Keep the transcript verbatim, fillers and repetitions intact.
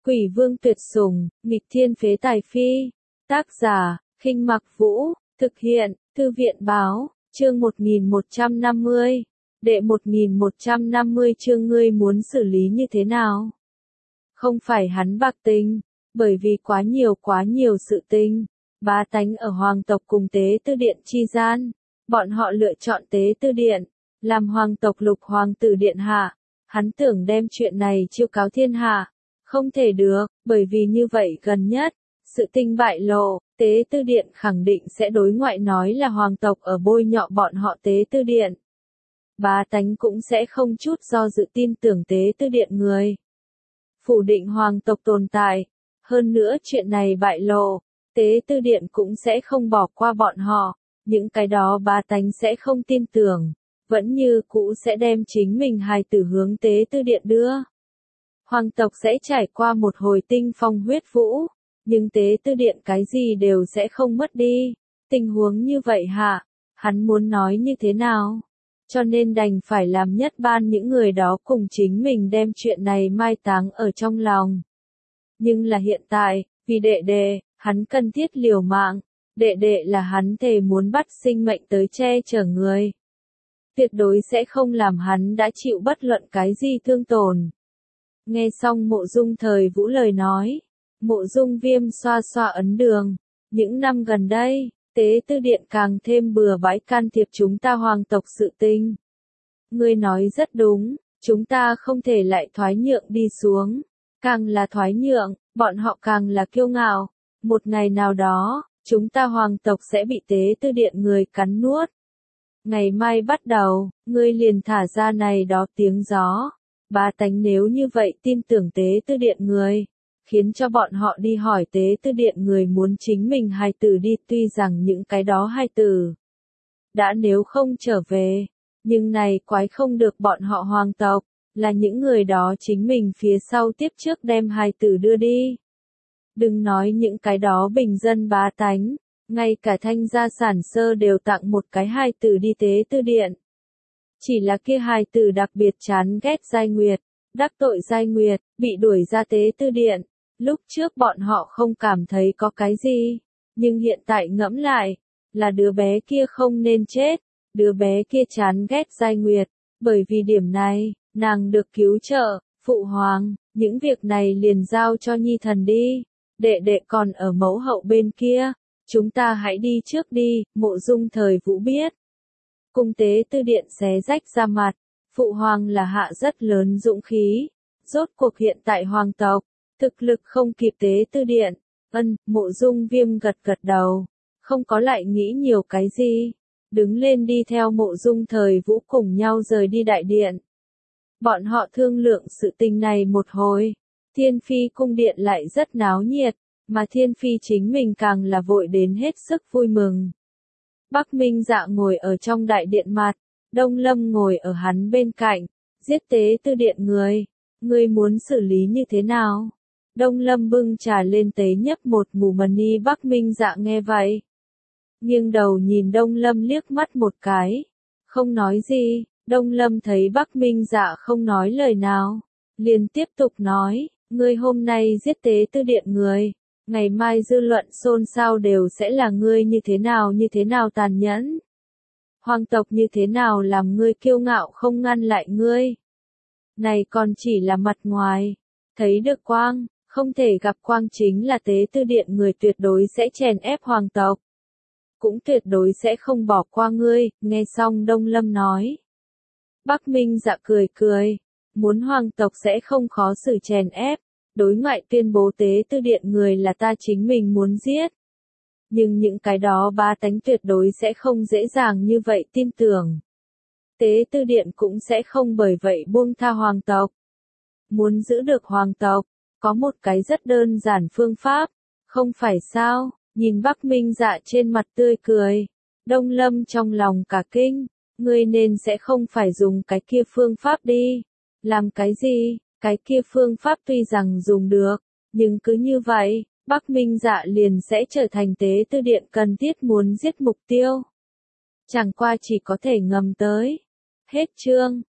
Quỷ vương tuyệt sủng, nghịch thiên phế tài phi. Tác giả, Khinh Mặc Vũ, thực hiện, Thư viện báo, chương một nghìn một trăm năm mươi. Đệ một nghìn một trăm năm mươi chương ngươi muốn xử lý như thế nào? Không phải hắn bạc tình, bởi vì quá nhiều quá nhiều sự tình. Bá tánh ở hoàng tộc cùng tế tư điện chi gian, bọn họ lựa chọn tế tư điện, làm hoàng tộc lục hoàng tử điện hạ. Hắn tưởng đem chuyện này chiêu cáo thiên hạ. Không thể được, bởi vì như vậy gần nhất, sự tình bại lộ, tế tư điện khẳng định sẽ đối ngoại nói là hoàng tộc ở bôi nhọ bọn họ tế tư điện. Bá tánh cũng sẽ không chút do dự tin tưởng tế tư điện người. Phủ định hoàng tộc tồn tại. Hơn nữa chuyện này bại lộ, tế tư điện cũng sẽ không bỏ qua bọn họ. Những cái đó bá tánh sẽ không tin tưởng, vẫn như cũ sẽ đem chính mình hài tử hướng tế tư điện đưa. Hoàng tộc sẽ trải qua một hồi tinh phong huyết vũ, nhưng tế tư điện cái gì đều sẽ không mất đi. Tình huống như vậy hả? Hắn muốn nói như thế nào? Cho nên đành phải làm nhất ban những người đó cùng chính mình đem chuyện này mai táng ở trong lòng. Nhưng là hiện tại, vì đệ đệ, hắn cần thiết liều mạng. Đệ đệ là hắn thề muốn bắt sinh mệnh tới che chở người. Tuyệt đối sẽ không làm hắn đã chịu bất luận cái gì thương tổn. Nghe xong Mộ Dung Thời Vũ lời nói, Mộ Dung Viêm xoa xoa ấn đường. Những năm gần đây, tế tư điện càng thêm bừa bãi can thiệp chúng ta hoàng tộc sự tình. Ngươi nói rất đúng, chúng ta không thể lại thoái nhượng đi xuống. Càng là thoái nhượng, bọn họ càng là kiêu ngạo. Một ngày nào đó, chúng ta hoàng tộc sẽ bị tế tư điện người cắn nuốt. Ngày mai bắt đầu, ngươi liền thả ra này đó tiếng gió. Bá tánh nếu như vậy tin tưởng tế tư điện người, khiến cho bọn họ đi hỏi tế tư điện người muốn chính mình hài tử đi, tuy rằng những cái đó hài tử đã nếu không trở về, nhưng này quái không được bọn họ hoàng tộc, là những người đó chính mình phía sau tiếp trước đem hài tử đưa đi. Đừng nói những cái đó bình dân bá tánh, ngay cả Thanh gia sản sơ đều tặng một cái hài tử đi tế tư điện. Chỉ là kia hài tử đặc biệt chán ghét Giai Nguyệt, đắc tội Giai Nguyệt, bị đuổi ra tế tư điện. Lúc trước bọn họ không cảm thấy có cái gì, nhưng hiện tại ngẫm lại, là đứa bé kia không nên chết, đứa bé kia chán ghét Giai Nguyệt, bởi vì điểm này, nàng được cứu trợ, phụ hoàng, những việc này liền giao cho nhi thần đi, đệ đệ còn ở mẫu hậu bên kia, chúng ta hãy đi trước đi. Mộ Dung Thời Vũ biết. Cung tế tư điện xé rách ra mặt, phụ hoàng là hạ rất lớn dũng khí, rốt cuộc hiện tại hoàng tộc, thực lực không kịp tế tư điện. Ân, Mộ Dung Viêm gật gật đầu, không có lại nghĩ nhiều cái gì, đứng lên đi theo Mộ Dung Thời Vũ cùng nhau rời đi đại điện. Bọn họ thương lượng sự tình này một hồi, Thiên Phi cung điện lại rất náo nhiệt, mà Thiên Phi chính mình càng là vội đến hết sức vui mừng. Bắc Minh Dạ ngồi ở trong đại điện mặt, Đông Lâm ngồi ở hắn bên cạnh, giết tế tư điện người, ngươi muốn xử lý như thế nào? Đông Lâm bưng trà lên tế nhấp một ngụm mani. Bắc Minh Dạ nghe vậy, nghiêng đầu nhìn Đông Lâm liếc mắt một cái, không nói gì. Đông Lâm thấy Bắc Minh Dạ không nói lời nào, liền tiếp tục nói, ngươi hôm nay giết tế tư điện người, ngày mai dư luận xôn xao đều sẽ là ngươi như thế nào như thế nào tàn nhẫn. Hoàng tộc như thế nào làm ngươi kiêu ngạo không ngăn lại ngươi. Này còn chỉ là mặt ngoài, thấy được quang, không thể gặp quang chính là tế tư điện người tuyệt đối sẽ chèn ép hoàng tộc. Cũng tuyệt đối sẽ không bỏ qua ngươi. Nghe xong Đông Lâm nói, Bắc Minh Dạ cười cười, muốn hoàng tộc sẽ không khó xử chèn ép. Đối ngoại tuyên bố tế tư điện người là ta chính mình muốn giết. Nhưng những cái đó bá tánh tuyệt đối sẽ không dễ dàng như vậy tin tưởng. Tế tư điện cũng sẽ không bởi vậy buông tha hoàng tộc. Muốn giữ được hoàng tộc, có một cái rất đơn giản phương pháp, không phải sao? Nhìn Bắc Minh Dạ trên mặt tươi cười, Đông Lâm trong lòng cả kinh, ngươi nên sẽ không phải dùng cái kia phương pháp đi. Làm cái gì? Cái kia phương pháp tuy rằng dùng được, nhưng cứ như vậy, Bắc Minh Dạ liền sẽ trở thành tế tư điện cần thiết muốn giết mục tiêu. Chẳng qua chỉ có thể ngầm tới. Hết chương.